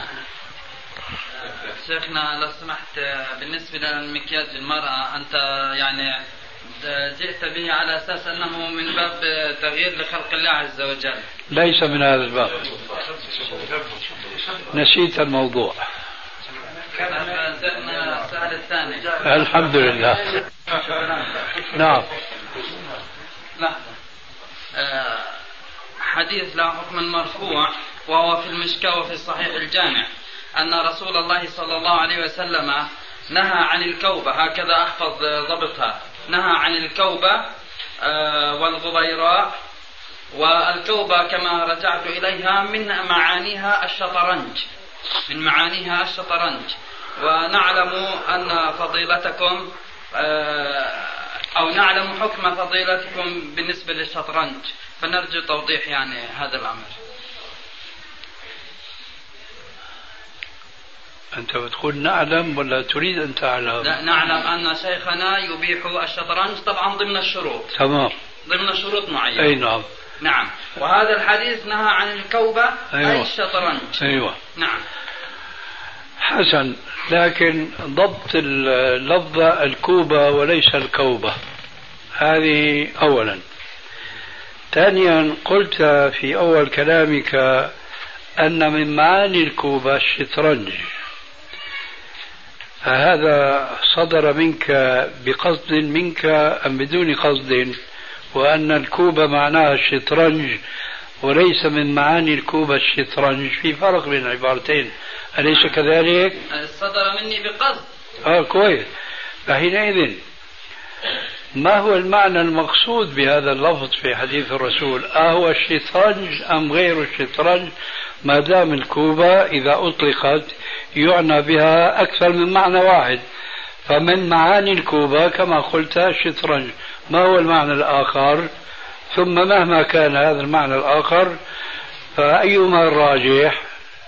شيخنا لو سمحت، بالنسبة للمكياج المرأة أنت يعني جئت به على أساس أنه من باب تغيير لخلق الله عز وجل. ليس من هذا الباب، نسيت الموضوع. السؤال الثاني. الحمد لله. نعم. حديث له حكم مرفوع وهو في المشكاة وفي الصحيح الجامع أن رسول الله صلى الله عليه وسلم نهى عن الكوبة، هكذا أحفظ ضبطها، نهى عن الكوبة والغبيراء. والكوبة كما رجعت إليها من معانيها الشطرنج، من معانيها الشطرنج. ونعلم أن فضيلتكم أو نعلم حكم فضيلتكم بالنسبة للشطرنج، فنرجو توضيح يعني هذا الأمر. أنت بتقول نعلم ولا تريد أن تعلم؟ لا، نعلم أن شيخنا يبيح الشطرنج طبعا ضمن الشروط. تمام. ضمن شروط معينة. أي نعم. نعم. وهذا الحديث نهى عن الكوبة. أيوة. أي الشطرنج. أيوة. نعم. حسن، لكن ضبط اللفظة الكوبة وليس الكوبة، هذه أولا. ثانيا، قلت في أول كلامك أن من معاني الكوبة الشطرنج، فهذا صدر منك بقصد منك أم بدون قصد؟ وأن الكوبة معناها الشطرنج وليس من معاني الكوبة الشطرنج، في فرق بين العبارتين، أليس كذلك؟ صدر مني بقصد. كويس. فحينئذ ما هو المعنى المقصود بهذا اللفظ في حديث الرسول؟ هو الشطرنج أم غير الشطرنج؟ ما دام الكوبة إذا أطلقت يعنى بها أكثر من معنى واحد، فمن معاني الكوبة كما قلت الشطرنج. ما هو المعنى الآخر؟ ثم مهما كان هذا المعنى الآخر فأيما الراجح؟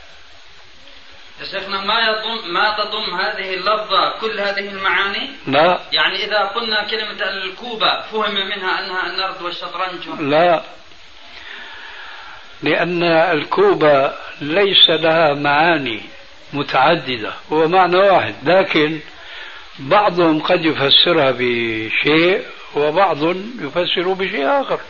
شيخنا ما تضم هذه اللفظة كل هذه المعاني؟ لا. يعني إذا قلنا كلمة الكوبة فهم منها أنها النرد والشطرنج؟ لا، لأن الكوبة ليس لها معاني متعددة، هو معنى واحد، لكن بعضهم قد يفسرها بشيء وبعض يفسر بشيء آخر.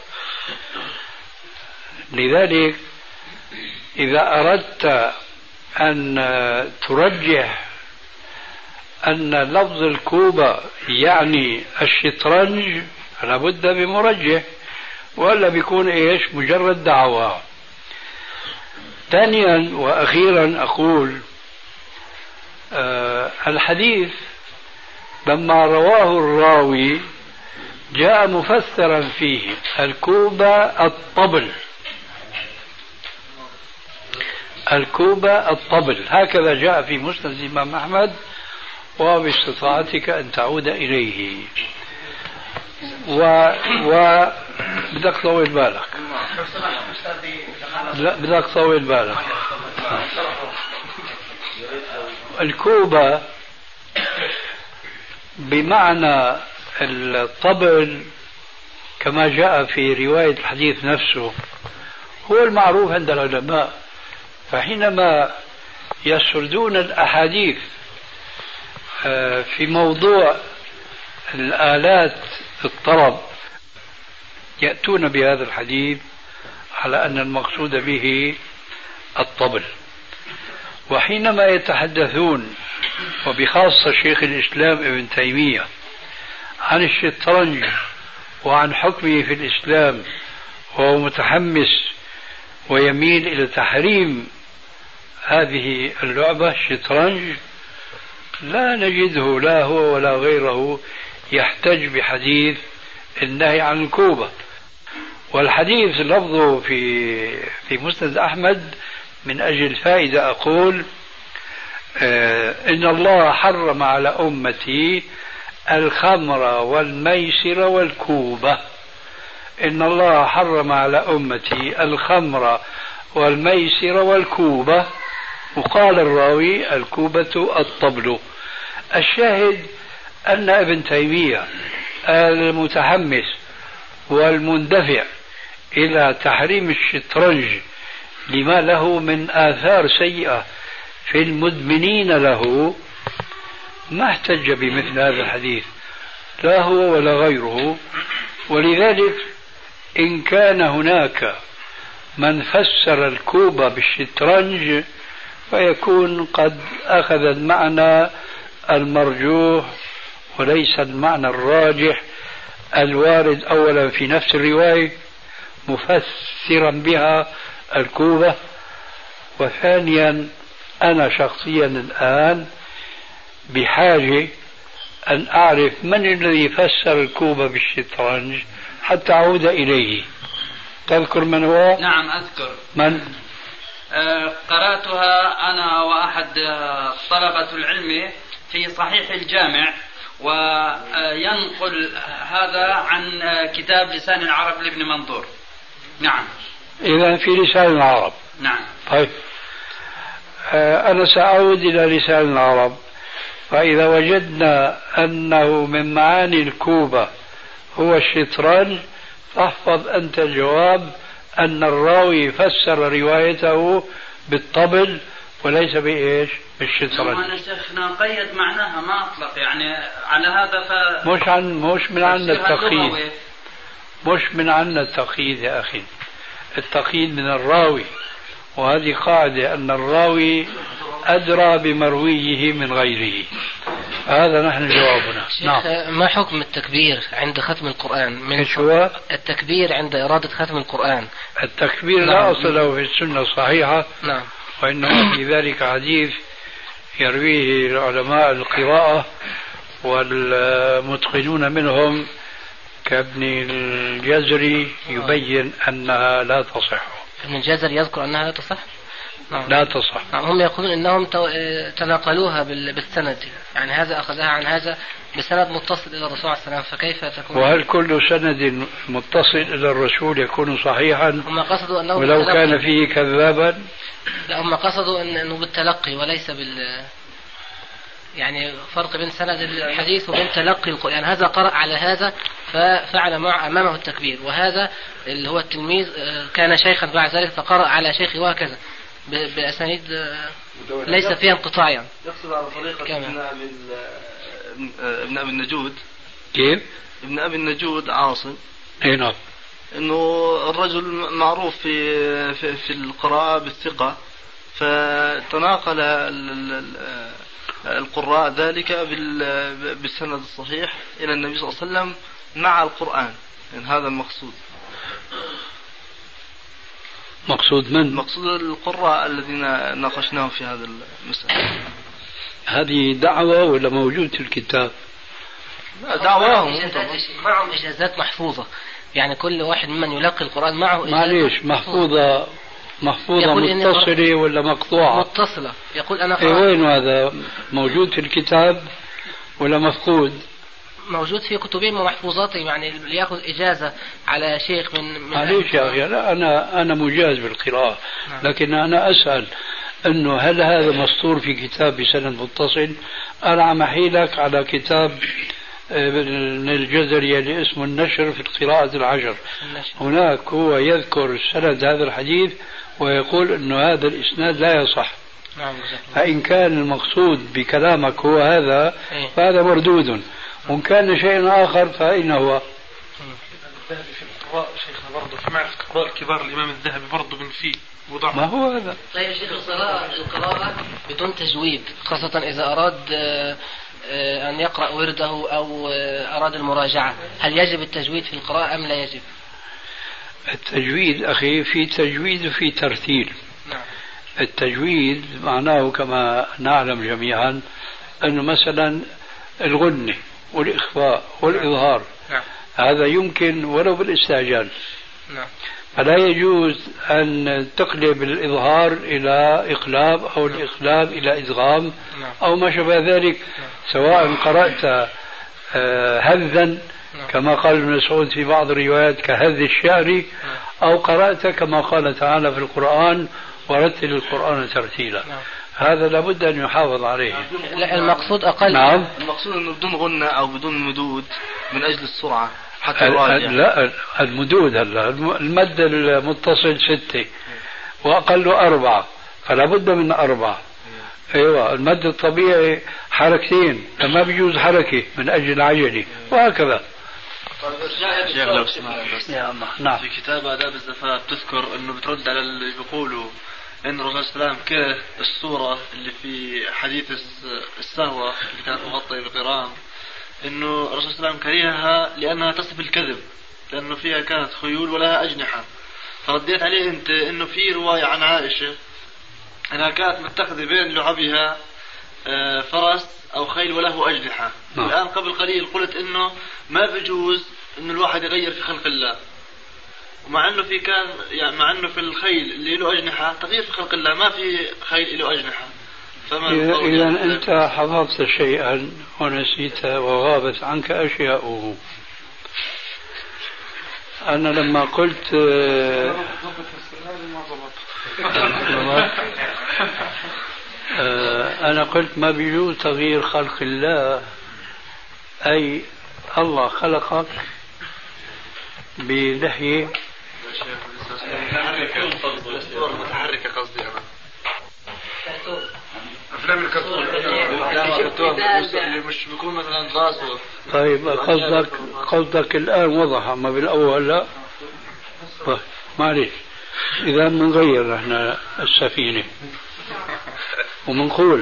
لذلك إذا أردت أن ترجح أن لفظ الكوبة يعني الشطرنج لابد بمرجح، ولا بيكون إيش؟ مجرد دعوة. ثانيا وأخيرا أقول الحديث لما رواه الراوي جاء مفسرا فيه الكوبة الطبل، الكوبة الطبل، هكذا جاء في مسند الإمام أحمد، وباستطاعتك أن تعود إليه. بدك طول بالك، لا بدك طول بالك. الكوبة بمعنى الطبل كما جاء في رواية الحديث نفسه هو المعروف عند العلماء. فحينما يسردون الأحاديث في موضوع الآلات الطرب يأتون بهذا الحديث على أن المقصود به الطبل. وحينما يتحدثون وبخاصة شيخ الإسلام ابن تيمية عن الشطرنج وعن حكمه في الإسلام وهو متحمس ويميل إلى تحريم هذه اللعبة الشطرنج، لا نجده لا هو ولا غيره يحتج بحديث النهي عن الكوبة. والحديث لفظه في مسند أحمد من أجل فائدة أقول إن الله حرم على أمتي الخمر والميسر والكوبة. إن الله حرم على أمتي الخمر والميسر والكوبة، وقال الراوي الكوبة الطبل. الشاهد أن ابن تيمية المتحمس والمندفع إلى تحريم الشطرنج لما له من آثار سيئة في المدمنين له ما احتج بمثل هذا الحديث لا هو ولا غيره. ولذلك إن كان هناك من فسر الكوبة بالشطرنج فيكون قد أخذ المعنى المرجوح وليس المعنى الراجح الوارد أولا في نفس الرواية مفسرا بها الكوبة. وثانيا أنا شخصيا الآن بحاجة أن أعرف من الذي فسر الكوبة بالشطرنج حتى أعود إليه. تذكر من هو؟ نعم أذكر. من؟ قرأتها أنا وأحد طلبة العلم في صحيح الجامع، وينقل هذا عن كتاب لسان العرب لابن منظور. نعم. إذا في لسان العرب. نعم. طيب أنا سأعود إلى لسان العرب، فإذا وجدنا أنه من معاني الكوبة هو الشطرنج فاحفظ أنت الجواب أن الراوي فسر روايته بالطبل وليس بإيش؟ بالشطرنج. أنا شيخنا قيد معناها ما أطلق يعني على هذا مش من عنا التقييد، مش من عنا التقييد يا أخي، التقييد من الراوي، وهذه قاعدة أن الراوي أدرى بمرويه من غيره. هذا نحن جوابنا. نعم. ما حكم التكبير عند ختم القرآن؟ من شو التكبير عند إرادة ختم القرآن؟ التكبير لا أصل له في السنة الصحيحة. نعم. وإنما في ذلك حديث يرويه العلماء القراءة والمتقنون منهم كابن الجزري يبين أنها لا تصح. ابن الجزري يذكر أنها لا تصح؟ نعم. لا تصح. نعم. هم يقولون إنهم تناقلوها بالسند، يعني هذا أخذها عن هذا بسند متصل إلى الرسول عليه السلام، فكيف تكون؟ وهل كل سند متصل إلى الرسول يكون صحيحا؟ هم قصدوا أنه ولو كان فيه كذابا؟ لا، هم قصدوا أنه بالتلقي وليس يعني فرق بين سند الحديث وبين تلقي القرآن. يعني هذا قرأ على هذا ففعل أمامه التكبير، وهذا اللي هو التلميذ كان شيخا بعد ذلك فقرأ على شيخه وهكذا بأسانيد ليس فيها انقطاع. يعني يقصد على طريقة ابن أبي النجود. كيف؟ ابن أبي النجود عاصم. اي نعم. انه الرجل معروف في القراءة بالثقة، فتناقل القراء ذلك بالسند الصحيح إلى النبي صلى الله عليه وسلم مع القرآن. يعني هذا المقصود. مقصود من؟ مقصود القراء الذين ناقشناهم في هذا المسألة. هذه دعوة ولا موجود في الكتاب؟ دعواهم. معهم إجازات محفوظة، يعني كل واحد ممن يلقي القرآن معه إجازة. معليش، محفوظة متصلة ولا مقطوعة؟ متصلة. يقول أنا وين هذا؟ موجود في الكتاب ولا مفقود؟ موجود في كتبهم ومحفوظاتهم، يعني اللي يأخذ إجازة على شيخ من معليش يا أخي، لا أنا مجاز بالقراءة. نعم. لكن أنا أسأل أنه هل هذا مسطور في كتاب بسند متصل؟ أنا عم أحيلك على كتاب من الجزري اللي اسمه النشر في القراءة العشر. هناك هو يذكر سند هذا الحديث ويقول أنه هذا الإسناد لا يصح. فإن كان المقصود بكلامك هو هذا فهذا مردود، وإن كان شيء آخر فأين هو؟ الذهبي في القراء شيخنا برضه في معرفة القراء الكبار الإمام الذهبي برضه من فيه وضع. ما هو هذا؟ طيب شيخ القراءة بدون تجويد خاصة إذا أراد أن يقرأ ورده أو أراد المراجعة، هل يجب التجويد في القراءة أم لا يجب؟ التجويد أخي في تجويد وفي ترتيل. نعم. التجويد معناه كما نعلم جميعا أنه مثلا الغنة والإخفاء والإظهار. نعم. هذا يمكن ولو بالاستعجال. نعم. فلا يجوز أن تقلب الإظهار إلى إقلاب أو الإقلاب إلى إدغام أو ما شابه ذلك، سواء قرأت هذا كما قال ابن مسعود في بعض الروايات كهذ الشعر، أو قرأت كما قال تعالى في القرآن ورتل القرآن ترتيلا. هذا لابد أن يحافظ عليه. لا المقصود أقل. نعم. المقصود أنه بدون غنة أو بدون مدود من أجل السرعة حتى لا المدود هلا المد المتصل 6 وأقل 4 فلا بد من 4. أيوة المد الطبيعي حركتين فما بيجوز حركة من أجل العجلة وهكذا. نعم. في كتاب آداب الزفاف تذكر أنه بترد على اللي بيقولوا أن الرسول صلى الله عليه وسلم كره الصورة اللي في حديث السهوة اللي كانت مغطية بقرام، انه الرسول صلى الله عليه وسلم كرهها لانها تصف الكذب، لانه فيها كانت خيول ولها اجنحه. فرديت عليه انت انه في روايه عن عائشه انها كانت متخذه بين لعبها فرس او خيل وله اجنحه. الان قبل قليل قلت انه ما بيجوز انه الواحد يغير في خلق الله، ومع انه في كان يعني مع انه في الخيل اللي له اجنحه تغيير في خلق الله، ما في خيل له اجنحه. إذا أنت حفظت شيئا ونسيت وغابت عنك أشياءه. أنا لما قلت أنا قلت ما بيجوز تغيير خلق الله، أي الله خلقك بلحية متحركة قصدي أنا أفلام الكرتون اللي مش بيكون مثلا راسه. طيب قصدك الآن وضح، أما بالأول لا. طيب معلش، إذا بنغير احنا السفينة ومنقول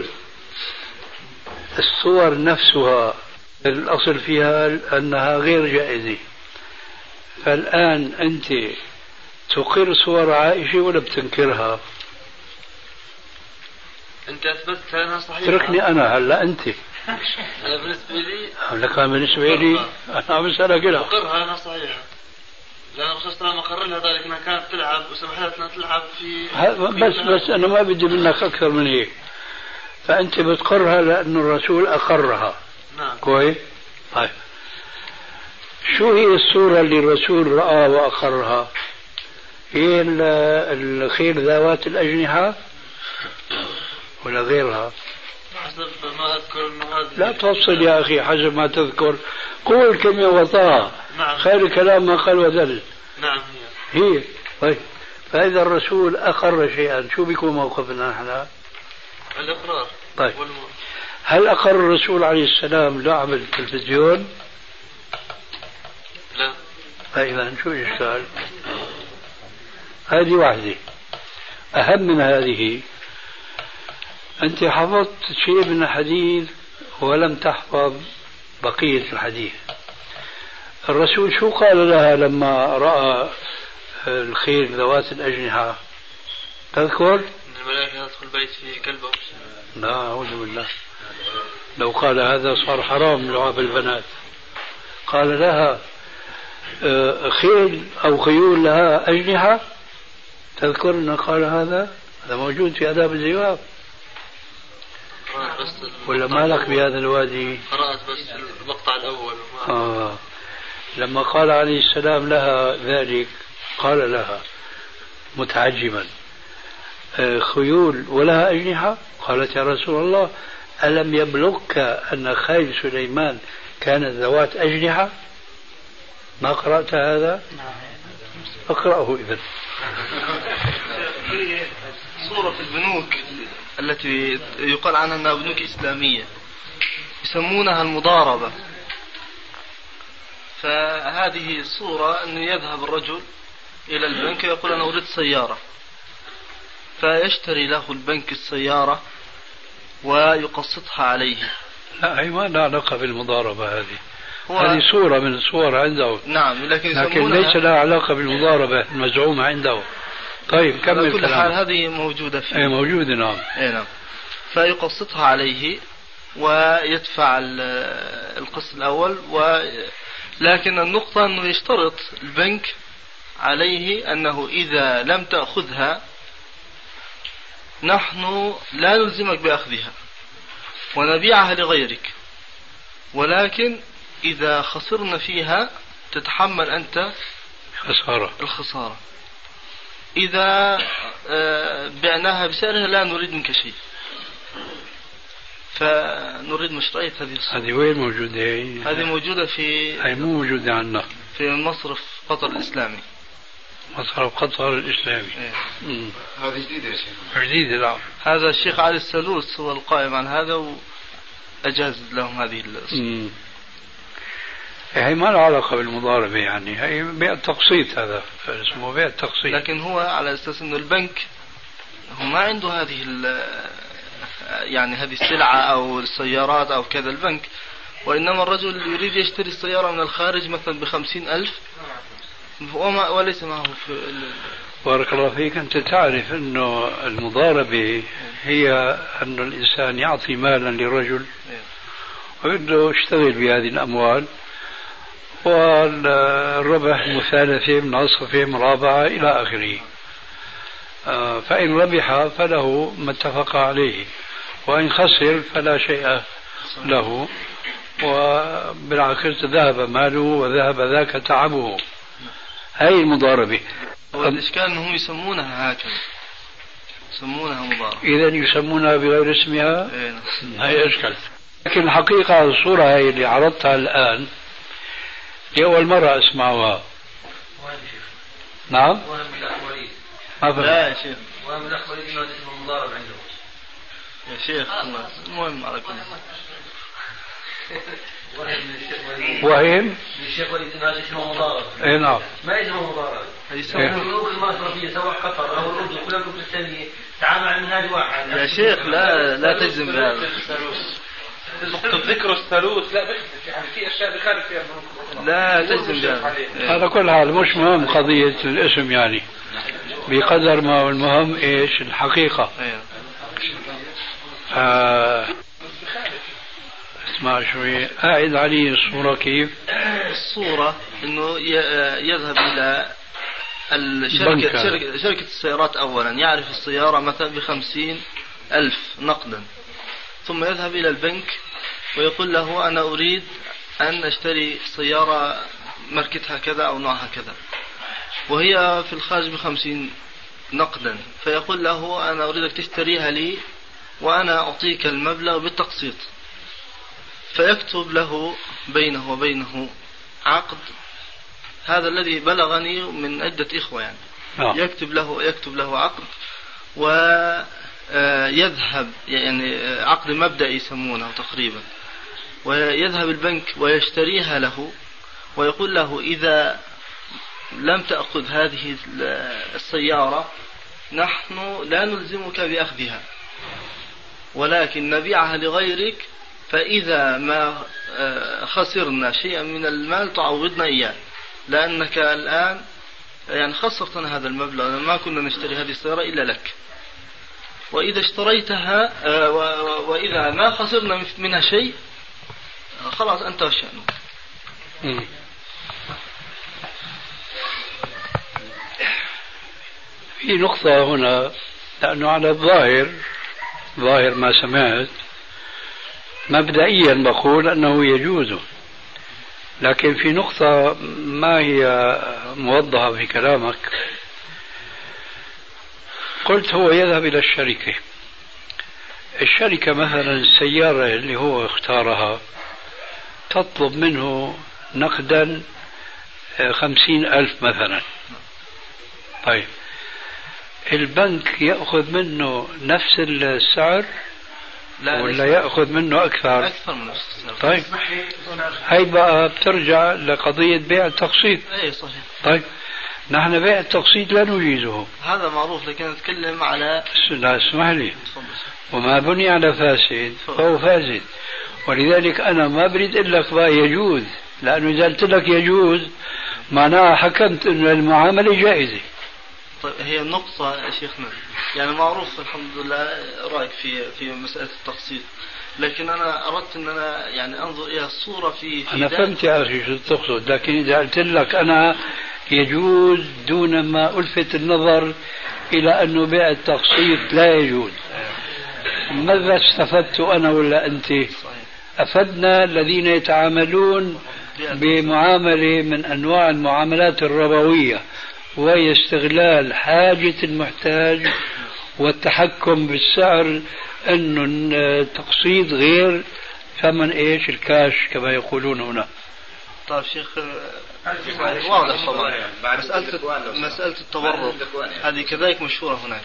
الصور نفسها الأصل فيها أنها غير جائزة. فالآن أنت تقر صور عائشة ولا بتنكرها؟ أنت أثبتت أنها صحيحة. تركني أنا هلا أنت. أنا بالنسبة لي. لك بالنسبة لي أنا بسألك كده. أقرها أنها صحيحة. لأن الرسول صلى الله عليه وسلم أقر لها ذلك أنها كانت تلعب وسمح لها أنها تلعب في. بس أنا ما بدي منك أكثر من هيك. فأنت بتقرها لأن الرسول أقرها. نعم. كويس. طيب. شو هي الصورة اللي الرسول رأى وأقرها؟ هي الخيل ذوات الأجنحة ولا غيرها؟ حسب ما أذكر إنه هذا. لا تفصل يا أخي حسب ما تذكر، قول كلمة وطاعة. نعم. خير الكلام ما قال ودل. نعم هي. طيب فإذا الرسول أقر شيئا شو بيكون موقفنا نحن؟ الإقرار. طيب هل أقر الرسول عليه السلام لعب التلفزيون؟ لا. فإذا شو الإشكال؟ هذه واحدة. أهم من هذه، أنت حفظت شيء من الحديث ولم تحفظ بقية الحديث. الرسول شو قال لها لما رأى الخيل ذوات الأجنحة؟ تذكر؟ الملائكة تدخل بيت فيه كلبه. لا أعوذ بالله، لو قال هذا صار حرام لعب البنات. قال لها خيل أو خيول لها أجنحة. تذكر أنه قال هذا موجود في آداب الزواج ولا مالك بهذا الوادي؟ قرأت بس المقطع الأول. لما قال عليه السلام لها ذلك قال لها متعجبا خيول ولها أجنحة؟ قالت يا رسول الله ألم يبلغك أن خيل سليمان كانت ذوات أجنحة؟ ما قرأت هذا؟ اقرأه إذا. صورة في البنوك التي يقال عنها أنها بنوك إسلامية يسمونها المضاربة. فهذه الصورة أنه يذهب الرجل إلى البنك ويقول أنا أريد سيارة، فيشتري له البنك السيارة ويقسطها عليه. لا، هي ما لها علاقة بالمضاربة. هذه صورة من الصور عنده. نعم، لكن ليس لها علاقة بالمضاربة المزعومة عنده. طيب كمل. على كل حال هذه موجودة فيه. أي موجودة. نعم. نعم. فيقسطها عليه ويدفع القسط الأول، لكن النقطة أنه يشترط البنك عليه أنه إذا لم تأخذها نحن لا نلزمك بأخذها ونبيعها لغيرك، ولكن إذا خسرنا فيها تتحمل أنت الخسارة. إذا بعناها بسعرها لا نريد منك شيء، فنريد مشروعية هذه الصورة. هذه وين موجودة؟ هذه موجودة في هي مو موجودة عندنا في مصرف قطر الإسلامي. مصرف قطر الإسلامي. هذه جديدة يا شيخ. جديدة. لا، هذا الشيخ علي السلوس هو القائم عن هذا وأجاز لهم هذه الصورة. هي ما لها علاقة بالمضاربة، يعني هي بيع التقسيط، هذا اسمه بيع التقسيط. لكن هو على أساس أنه البنك هو ما عنده هذه يعني هذه السلعة أو السيارات أو كذا البنك، وإنما الرجل يريد يشتري السيارة من الخارج مثلا ب50,000 وليس معه في بارك الله فيك. أنت تعرف أنه المضاربة هي أن الإنسان يعطي مالا لرجل ويقول اشتغل بهذه الأموال، والربح مثالثة منعصفة مرابعة إلى آخره. فإن ربح فله ما اتفق عليه، وإن خسر فلا شيء له، وبالعكس ذهب ماله وذهب ذاك تعبه. هاي المضاربة. والإشكال أنهم يسمونها هكذا، يسمونها مضاربة. إذا يسمونها بغير اسمها. هاي أشكال. لكن الحقيقة الصورة هاي اللي عرضتها الآن لأول مرة أسمعها. نعم. ما فهم. لا يا شيخ. وهم الأخبار إنه اسمه مضارب عنده. يا شيخ المهم على كل وهم الشيخ وليد هذا اسمه مضارب. اي نعم. ما اسمه مضارب. يسمونه المصرفية سواء قطر أو الأردن كلهم في الثانية تعامل من هذا واحد. يا شيخ لا تجزم بهذا. نقطة ذكر الثالوث لا بيختلف، يعني في أشياء بخالف فيها. لا تجزم بهذا. على كل حال مش مهم قضية الاسم، يعني بقدر ما هو المهم ايش الحقيقة. اسمع شوي، أعد علي الصورة. كيف الصورة؟ انه يذهب الى شركة السيارات اولا، يعرف السيارة مثلا ب50,000 نقدا، ثم يذهب الى البنك ويقول له انا اريد ان اشتري سيارة ماركتها كذا او نوعها كذا، وهي في الخارج ب50 نقدا، فيقول له انا اريدك تشتريها لي وانا اعطيك المبلغ بالتقسيط. فيكتب له بينه وبينه عقد، هذا الذي بلغني من عدة إخوة يعني. يكتب له عقد، ويذهب يعني عقد مبدئي يسمونه تقريبا، ويذهب البنك ويشتريها له، ويقول له إذا لم تأخذ هذه السيارة نحن لا نلزمك بأخذها، ولكن نبيعها لغيرك، فإذا ما خسرنا شيئا من المال تعوضنا إياه، لأنك الآن يعني خسرتنا هذا المبلغ، ما كنا نشتري هذه السيارة إلا لك، وإذا اشتريتها وإذا ما خسرنا منها شيء خلاص أنت وشأنه. في نقطة هنا، لأنه على ظاهر ما سمعت مبدئيا بقول أنه يجوز، لكن في نقطة ما هي موضحة في كلامك. قلت هو يذهب إلى الشركة مثلا السيارة اللي هو اختارها تطلب منه نقدا 50,000 مثلا. طيب البنك يأخذ منه نفس السعر ولا يأخذ منه أكثر؟ أكثر من نفس السعر. طيب هاي بقى بترجع لقضية بيع التقسيط. أي صحيح. طيب نحن بيع التقسيط لا نجيزه، هذا معروف، لكن نتكلم على لا اسمح لي، وما بني على فاسد فهو فاسد. ولذلك أنا ما بريد أقول لك بقى يجوز، لأنه إذا قلت لك يجوز معناها حكمت أن المعاملة جائزة. طيب هي النقطة يا شيخنا، يعني معروف الحمد لله رأيك في مسألة التقسيط، لكن أنا أردت أن أنا يعني أنظر إلى الصورة في أنا فهمت يا أخي شو تقصد، لكن إذا قلت لك أنا يجوز دون ما ألفت النظر إلى أنه بيع التقسيط لا يجوز، ماذا استفدت أنا ولا أنت؟ أفدنا الذين يتعاملون بمعاملة من أنواع المعاملات الربوية، وهي استغلال حاجة المحتاج والتحكم بالسعر، أنه التقسيط غير ثمن إيش الكاش كما يقولون هنا. طيب شيخ واضح طبعا. مسألة التورط هذه كذلك مشهورة هناك.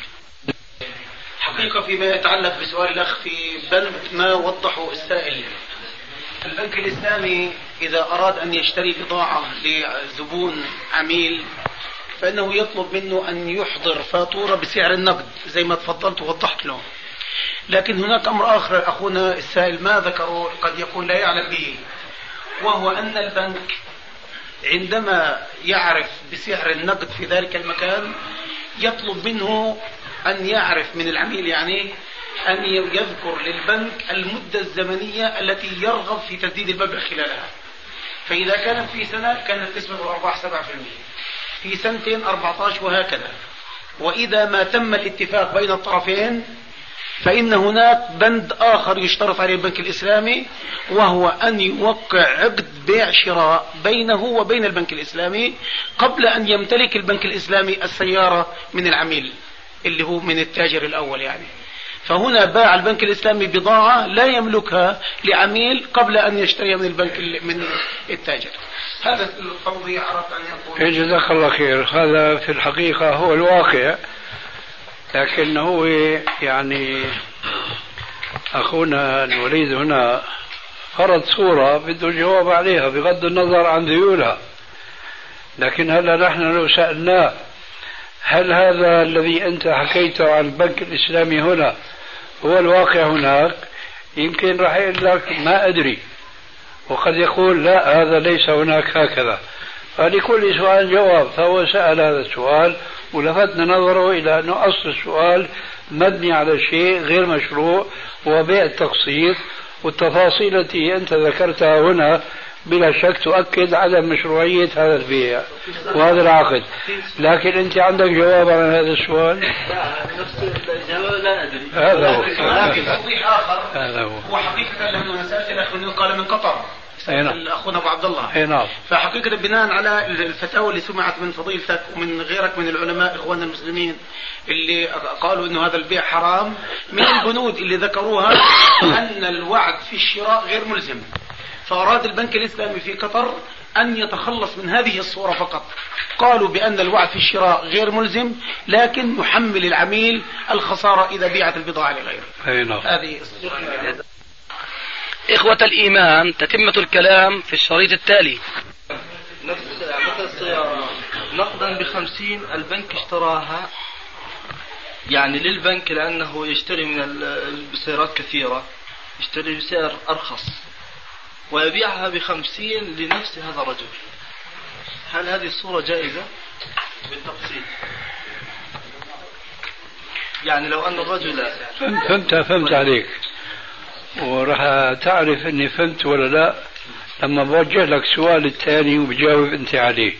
حقيقة فيما يتعلق بسؤال الأخ في بند ما وضحه السائل، البنك الإسلامي إذا أراد أن يشتري بضاعة لزبون عميل فإنه يطلب منه أن يحضر فاتورة بسعر النقد زي ما تفضلت ووضحت له. لكن هناك أمر آخر أخونا السائل ما ذكره قد يكون لا يعلم به، وهو أن البنك عندما يعرف بسعر النقد في ذلك المكان يطلب منه أن يعرف من العميل، يعني أن يذكر للبنك المدة الزمنية التي يرغب في تسديد المبلغ خلالها. فإذا كانت في سنة كانت نسبة الأرباح 7%، في سنتين 14، وهكذا. وإذا ما تم الاتفاق بين الطرفين فإن هناك بند آخر يشترط عليه البنك الإسلامي، وهو أن يوقع عقد بيع شراء بينه وبين البنك الإسلامي قبل أن يمتلك البنك الإسلامي السيارة من العميل اللي هو من التاجر الأول يعني. فهنا باع البنك الإسلامي بضاعة لا يملكها لعميل قبل أن يشتريها من البنك من التاجر. هذا القضية أردت أن يقول. جزاك الله خير. هذا في الحقيقة هو الواقع، لكن هو يعني أخونا الوليد هنا فرض صورة بده الجواب عليها بغض النظر عن ذيولها. لكن هلا نحن لو سألناه هل هذا الذي أنت حكيته عن البنك الإسلامي هنا هو الواقع هناك، يمكن راح يقول لك ما أدري، وقد يقول لا هذا ليس هناك هكذا. فلكل سؤال جواب، فهو سأل هذا السؤال ولفتنا نظره إلى أنه أصل السؤال مبني على شيء غير مشروع وبيع التقسيط، والتفاصيل التي أنت ذكرتها هنا بلا شك تؤكد على مشروعية هذا البيع وهذا العقد. لكن أنت عندك جواب على هذا السؤال؟ لا أدري. هذا هو. لكن توضيح آخر هو حقيقة لأنه سألت الأخ أنه قال من قطر، أخونا أبو عبد الله. نعم. فحقيقة بناء على الفتاوى اللي سمعت من فضيلتك ومن غيرك من العلماء إخواننا المسلمين اللي قالوا أنه هذا البيع حرام، من البنود اللي ذكروها أن الوعد في الشراء غير ملزم، فأراد البنك الإسلامي في قطر أن يتخلص من هذه الصورة فقط. قالوا بأن الوعد في الشراء غير ملزم، لكن يحمل العميل الخسارة إذا بيعت البضاعة لغيره. هذه إخوة الإيمان، تتمة الكلام في الشريط التالي. نفس مثل السيارة نقدا ب50 البنك اشتراها يعني للبنك لأنه يشتري من السيارات كثيرة، يشتري بسعر أرخص ويبيعها ب50 لنفس هذا الرجل. هل هذه الصورة جائزة بالتقسيط؟ يعني لو أن الرجل فهمت عليك، وراح تعرف اني فهمت ولا لا لما بوجه لك سؤال الثاني وبجاوب انت عليه.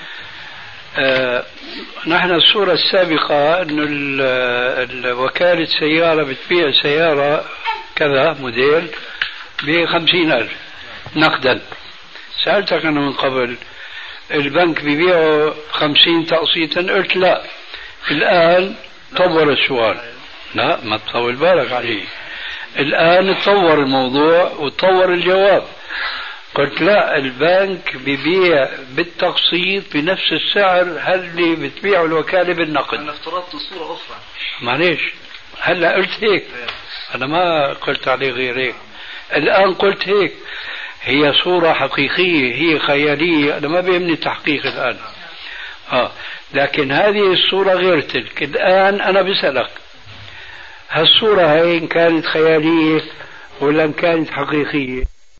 نحن الصورة السابقة انه وكالة سيارة بتبيع سيارة كذا موديل ب50,000 نقدا. سألتك أنا من قبل البنك بيبيعه 50 تقسيطا، قلت لا. الآن طور السؤال، لا ما تطول بالك عليه، الآن تطور الموضوع وتطور الجواب. قلت لا، البنك ببيع بالتقسيط بنفس السعر اللي بتبيعه الوكالة بالنقد. أنا افترضت صورة أخرى. معليش، هلا قلت هيك، أنا ما قلت عليه غير هيك. الآن قلت هيك، هي صورة حقيقية، هي خيالية، أنا ما بيهمني التحقيق الآن. لكن هذه الصورة غير تلك. الآن أنا بسألك، هالصورة هاي إن كانت خيالية ولا إن كانت حقيقية؟